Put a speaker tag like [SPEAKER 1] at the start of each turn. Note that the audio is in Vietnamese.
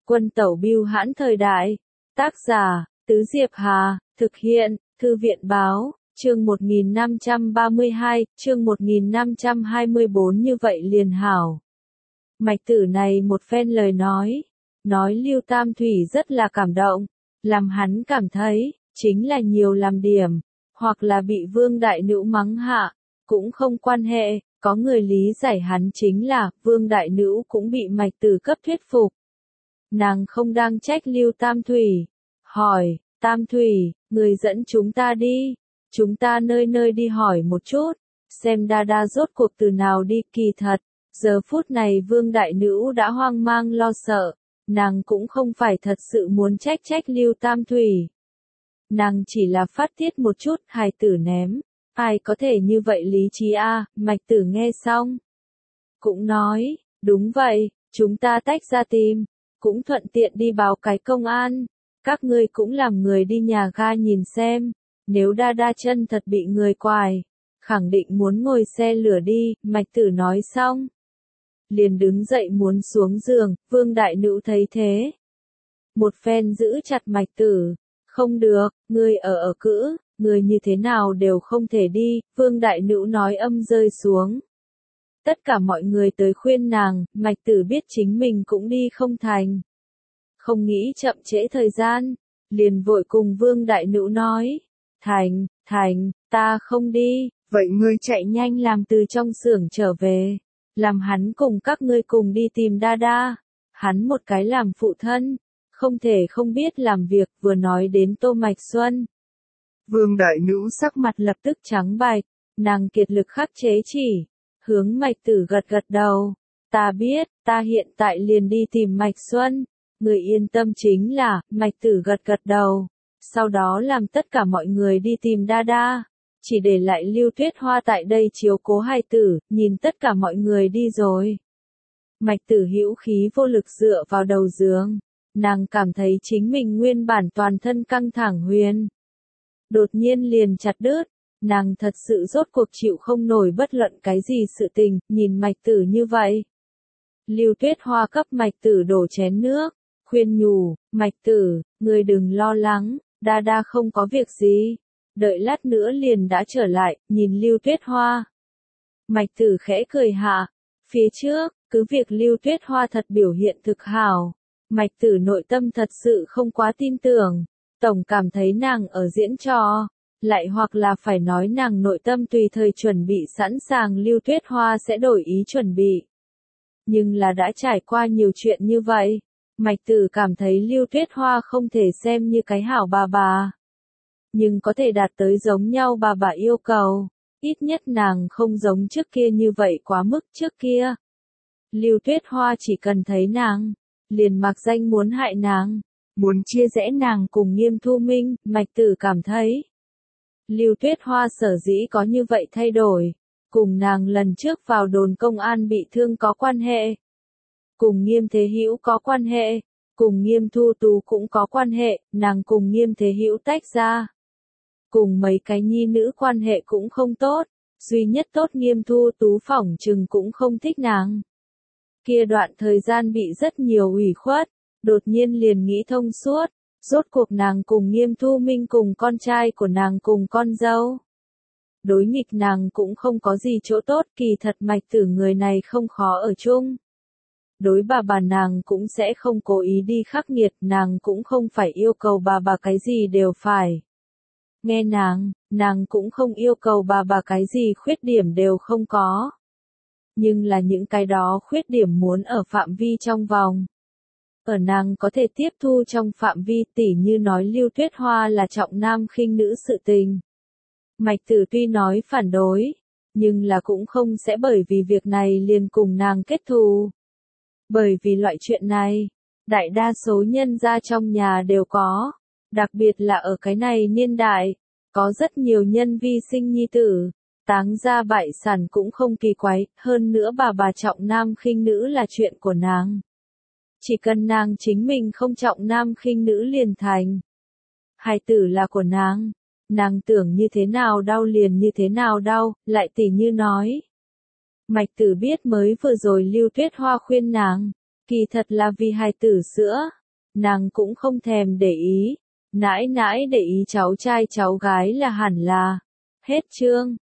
[SPEAKER 1] Quân tẩu bưu hãn thời đại. Tác giả, Tứ Diệp Hà, thực hiện, Thư viện báo, chương 1532, chương 1524 như vậy liền hảo. Mạch Tử này một phen lời nói Lưu Tam Thủy rất là cảm động, làm hắn cảm thấy, chính là nhiều làm điểm, hoặc là bị Vương Đại Nữ mắng hạ, cũng không quan hệ, có người lý giải hắn chính là, Vương Đại Nữ cũng bị Mạch Tử cấp thuyết phục. Nàng không đang trách Lưu Tam Thủy, hỏi, Tam Thủy, người dẫn chúng ta đi, chúng ta nơi nơi đi hỏi một chút, xem đa đa rốt cuộc từ nào đi. Kỳ thật, giờ phút này Vương Đại Nữ đã hoang mang lo sợ, nàng cũng không phải thật sự muốn trách Lưu Tam Thủy. Nàng chỉ là phát tiết một chút, hài tử ném, ai có thể như vậy lý trí a? Mạch Tử nghe xong, cũng nói, đúng vậy, chúng ta tách ra tìm, cũng thuận tiện đi báo cái công an, các ngươi cũng làm người đi nhà ga nhìn xem, nếu đa đa chân thật bị người quài, khẳng định muốn ngồi xe lửa đi. Mạch Tử nói xong, liền đứng dậy muốn xuống giường. Vương Đại Nữ thấy thế, một phen giữ chặt Mạch Tử, không được, ngươi ở cữ, người như thế nào đều không thể đi. Vương Đại Nữ nói âm rơi xuống. Tất cả mọi người tới khuyên nàng, Mạch Tử biết chính mình cũng đi không thành. Không nghĩ chậm trễ thời gian, liền vội cùng Vương Đại Nữ nói, Thành, ta không đi, vậy ngươi chạy nhanh làm từ trong xưởng trở về, làm hắn cùng các ngươi cùng đi tìm đa đa, hắn một cái làm phụ thân, không thể không biết làm việc. Vừa nói đến Tô Mạch Xuân, Vương Đại Nữ sắc mặt lập tức trắng bạch, nàng kiệt lực khắc chế chỉ, hướng Mạch Tử gật đầu, ta biết, ta hiện tại liền đi tìm Mạch Xuân, người yên tâm chính là. Mạch Tử gật đầu, sau đó làm tất cả mọi người đi tìm đa đa, chỉ để lại Lưu Tuyết Hoa tại đây chiếu cố hài tử. Nhìn tất cả mọi người đi rồi, Mạch Tử hữu khí vô lực dựa vào đầu giường, nàng cảm thấy chính mình nguyên bản toàn thân căng thẳng huyền, đột nhiên liền chặt đứt, nàng thật sự rốt cuộc chịu không nổi bất luận cái gì sự tình. Nhìn Mạch Tử như vậy, Lưu Tuyết Hoa cấp Mạch Tử đổ chén nước, khuyên nhủ, Mạch Tử, ngươi đừng lo lắng, đa đa không có việc gì, đợi lát nữa liền đã trở lại. Nhìn Lưu Tuyết Hoa, Mạch Tử khẽ cười hạ, phía trước, cứ việc Lưu Tuyết Hoa thật biểu hiện thực hảo, Mạch Tử nội tâm thật sự không quá tin tưởng, tổng cảm thấy nàng ở diễn trò, lại hoặc là phải nói nàng nội tâm tùy thời chuẩn bị sẵn sàng Lưu Tuyết Hoa sẽ đổi ý chuẩn bị. Nhưng là đã trải qua nhiều chuyện như vậy, Mạch Tử cảm thấy Lưu Tuyết Hoa không thể xem như cái hảo bà, nhưng có thể đạt tới giống nhau bà yêu cầu, ít nhất nàng không giống trước kia như vậy quá mức. Trước kia, Lưu Tuyết Hoa chỉ cần thấy nàng, liền mặc danh muốn hại nàng, muốn chia rẽ nàng cùng Nghiêm Thu Minh. Mạch Tử cảm thấy, Lưu Tuyết Hoa sở dĩ có như vậy thay đổi, cùng nàng lần trước vào đồn công an bị thương có quan hệ, cùng Nghiêm Thế Hữu có quan hệ, cùng Nghiêm Thu Tú cũng có quan hệ. Nàng cùng Nghiêm Thế Hữu tách ra, cùng mấy cái nhi nữ quan hệ cũng không tốt, duy nhất tốt Nghiêm Thu Tú phỏng chừng cũng không thích nàng. Kia đoạn thời gian bị rất nhiều ủy khuất, đột nhiên liền nghĩ thông suốt, rốt cuộc nàng cùng Nghiêm Thu Minh cùng con trai của nàng cùng con dâu, đối nghịch nàng cũng không có gì chỗ tốt. Kỳ thật Mạch Tử người này không khó ở chung, đối bà nàng cũng sẽ không cố ý đi khắc nghiệt, nàng cũng không phải yêu cầu bà cái gì đều phải nghe nàng cũng không yêu cầu bà cái gì khuyết điểm đều không có. Nhưng là những cái đó khuyết điểm muốn ở phạm vi trong vòng, ở nàng có thể tiếp thu trong phạm vi. Tỉ như nói Lưu Tuyết Hoa là trọng nam khinh nữ sự tình, Mạch Tử tuy nói phản đối, nhưng là cũng không sẽ bởi vì việc này liền cùng nàng kết thù. Bởi vì loại chuyện này, đại đa số nhân gia trong nhà đều có, đặc biệt là ở cái này niên đại, có rất nhiều nhân vi sinh nhi tử, táng gia bại sản cũng không kỳ quái. Hơn nữa bà trọng nam khinh nữ là chuyện của nàng, chỉ cần nàng chính mình không trọng nam khinh nữ liền thành. Hài tử là của nàng tưởng như thế nào đau liền như thế nào đau. Lại tỉ như nói, Mạch Tử biết mới vừa rồi Lưu Tuyết Hoa khuyên nàng, Kỳ thật là vì hài tử sữa, nàng cũng không thèm để ý. Nãi nãi để ý cháu trai cháu gái là hẳn là. Hết chương.